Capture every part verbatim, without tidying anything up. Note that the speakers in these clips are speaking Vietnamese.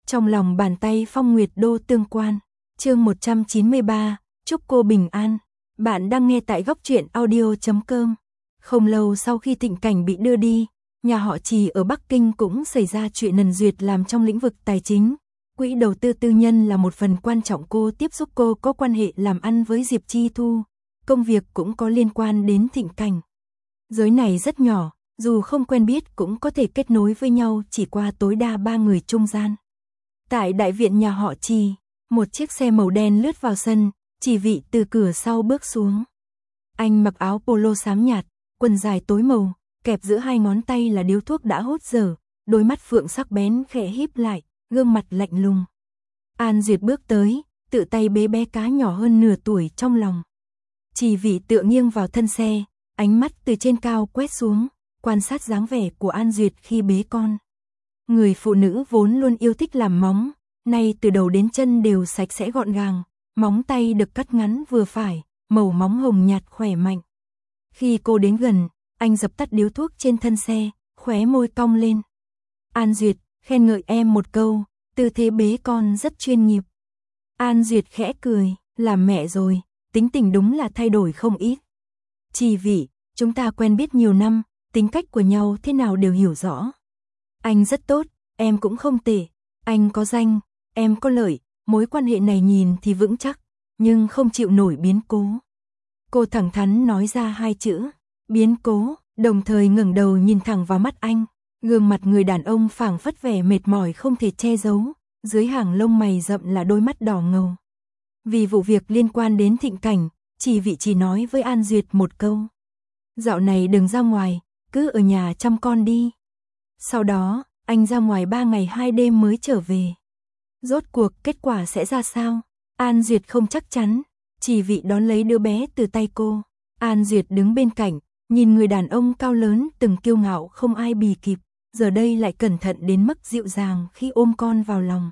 Trong lòng bàn tay Phong Nguyệt Đô tương quan. Chương một trăm chín mươi ba, chúc cô bình an. Bạn đang nghe tại góc truyện audio chấm com. Không lâu sau khi Thịnh Cảnh bị đưa đi, nhà họ Trì ở Bắc Kinh cũng xảy ra chuyện Nần Duyệt làm trong lĩnh vực tài chính. Quỹ đầu tư tư nhân là một phần quan trọng, cô tiếp xúc, cô có quan hệ làm ăn với Diệp Chi Thu. Công việc cũng có liên quan đến Thịnh Cảnh. Giới này rất nhỏ, dù không quen biết cũng có thể kết nối với nhau chỉ qua tối đa ba người trung gian. Tại đại viện nhà họ Trì, một chiếc xe màu đen lướt vào sân, Trì Vị từ cửa sau bước xuống. Anh mặc áo polo xám nhạt, quần dài tối màu, kẹp giữa hai ngón tay là điếu thuốc đã hốt dở, đôi mắt phượng sắc bén khẽ híp lại, gương mặt lạnh lùng. An Duyệt bước tới, tự tay bế bé cá nhỏ hơn nửa tuổi trong lòng. Trì Vị tựa nghiêng vào thân xe, ánh mắt từ trên cao quét xuống, quan sát dáng vẻ của An Duyệt khi bế con. Người phụ nữ vốn luôn yêu thích làm móng, nay từ đầu đến chân đều sạch sẽ gọn gàng, móng tay được cắt ngắn vừa phải, màu móng hồng nhạt khỏe mạnh. Khi cô đến gần, anh dập tắt điếu thuốc trên thân xe, khóe môi cong lên. An Duyệt, khen ngợi em một câu, tư thế bế con rất chuyên nghiệp. An Duyệt khẽ cười, làm mẹ rồi, tính tình đúng là thay đổi không ít. Trì Vị, chúng ta quen biết nhiều năm, tính cách của nhau thế nào đều hiểu rõ. Anh rất tốt, em cũng không tệ, anh có danh, em có lợi, mối quan hệ này nhìn thì vững chắc, nhưng không chịu nổi biến cố. Cô thẳng thắn nói ra hai chữ, biến cố, đồng thời ngẩng đầu nhìn thẳng vào mắt anh. Gương mặt người đàn ông phảng phất vẻ mệt mỏi không thể che giấu, dưới hàng lông mày rậm là đôi mắt đỏ ngầu. Vì vụ việc liên quan đến Thịnh Cảnh, Trì Vị chỉ nói với An Duyệt một câu. Dạo này đừng ra ngoài, cứ ở nhà chăm con đi. Sau đó, anh ra ngoài ba ngày hai đêm mới trở về. Rốt cuộc kết quả sẽ ra sao? An Duyệt không chắc chắn. Trì Vị đón lấy đứa bé từ tay cô. An Duyệt đứng bên cạnh, nhìn người đàn ông cao lớn từng kiêu ngạo không ai bì kịp, giờ đây lại cẩn thận đến mức dịu dàng khi ôm con vào lòng.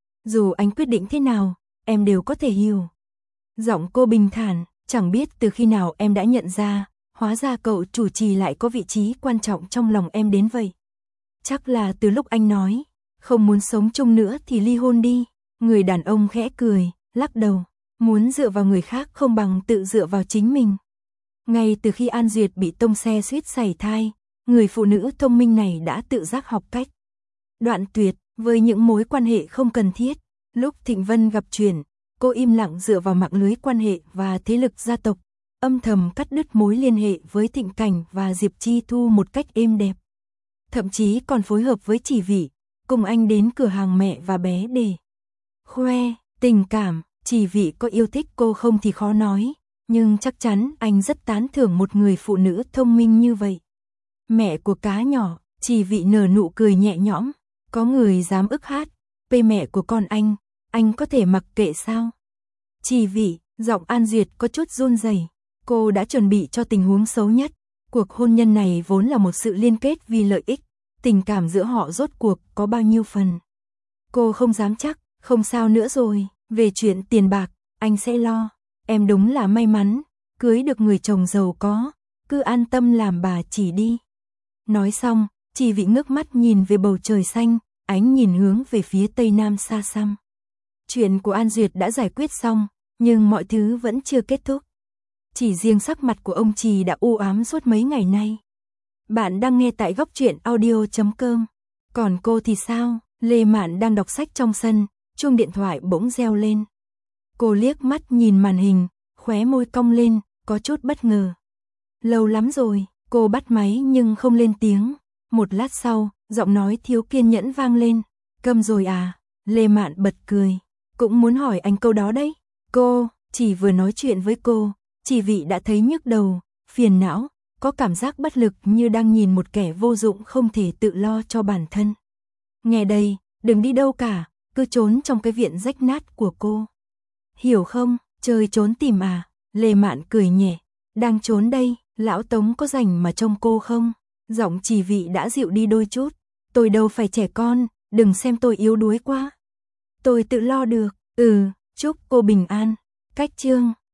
Dù anh quyết định thế nào, em đều có thể hiểu. Giọng cô bình thản, chẳng biết từ khi nào em đã nhận ra, hóa ra cậu chủ Trì lại có vị trí quan trọng trong lòng em đến vậy. Chắc là từ lúc anh nói, không muốn sống chung nữa thì ly hôn đi. Người đàn ông khẽ cười, lắc đầu, muốn dựa vào người khác không bằng tự dựa vào chính mình. Ngay từ khi An Duyệt bị tông xe suýt sảy thai, người phụ nữ thông minh này đã tự giác học cách đoạn tuyệt với những mối quan hệ không cần thiết. Lúc Thịnh Vân gặp chuyện, cô im lặng dựa vào mạng lưới quan hệ và thế lực gia tộc, âm thầm cắt đứt mối liên hệ với Thịnh Cảnh và Diệp Chi Thu một cách êm đẹp. Thậm chí còn phối hợp với Trì Vị, cùng anh đến cửa hàng mẹ và bé để khoe tình cảm. Trì Vị có yêu thích cô không thì khó nói, nhưng chắc chắn anh rất tán thưởng một người phụ nữ thông minh như vậy. Mẹ của cá nhỏ, Trì Vị nở nụ cười nhẹ nhõm, có người dám ức hát, về mẹ của con anh, anh có thể mặc kệ sao? Trì Vị, giọng An Duyệt có chút run rẩy, cô đã chuẩn bị cho tình huống xấu nhất. Cuộc hôn nhân này vốn là một sự liên kết vì lợi ích, tình cảm giữa họ rốt cuộc có bao nhiêu phần. Cô không dám chắc, không sao nữa rồi, về chuyện tiền bạc, anh sẽ lo. Em đúng là may mắn, cưới được người chồng giàu có, cứ an tâm làm bà Trì đi. Nói xong, Trì Vị ngước mắt nhìn về bầu trời xanh, ánh nhìn hướng về phía tây nam xa xăm. Chuyện của An Duyệt đã giải quyết xong, nhưng mọi thứ vẫn chưa kết thúc. Chỉ riêng sắc mặt của ông Trì đã u ám suốt mấy ngày nay. Bạn đang nghe tại góc truyện audio chấm com. Còn cô thì sao? Lê Mạn đang đọc sách trong sân, chuông điện thoại bỗng reo lên. Cô liếc mắt nhìn màn hình, khóe môi cong lên, có chút bất ngờ. Lâu lắm rồi, cô bắt máy nhưng không lên tiếng. Một lát sau, giọng nói thiếu kiên nhẫn vang lên. Câm rồi à? Lê Mạn bật cười. Cũng muốn hỏi anh câu đó đấy. Cô, chỉ vừa nói chuyện với cô, Trì Vị đã thấy nhức đầu, phiền não, có cảm giác bất lực như đang nhìn một kẻ vô dụng không thể tự lo cho bản thân. Nghe đây, đừng đi đâu cả, cứ trốn trong cái viện rách nát của cô. Hiểu không, chơi trốn tìm à? Lê Mạn cười nhẹ, đang trốn đây, lão Tống có rảnh mà trông cô không? Giọng Trì Vị đã dịu đi đôi chút. Tôi đâu phải trẻ con, đừng xem tôi yếu đuối quá. Tôi tự lo được, ừ, chúc cô bình an. Cách chương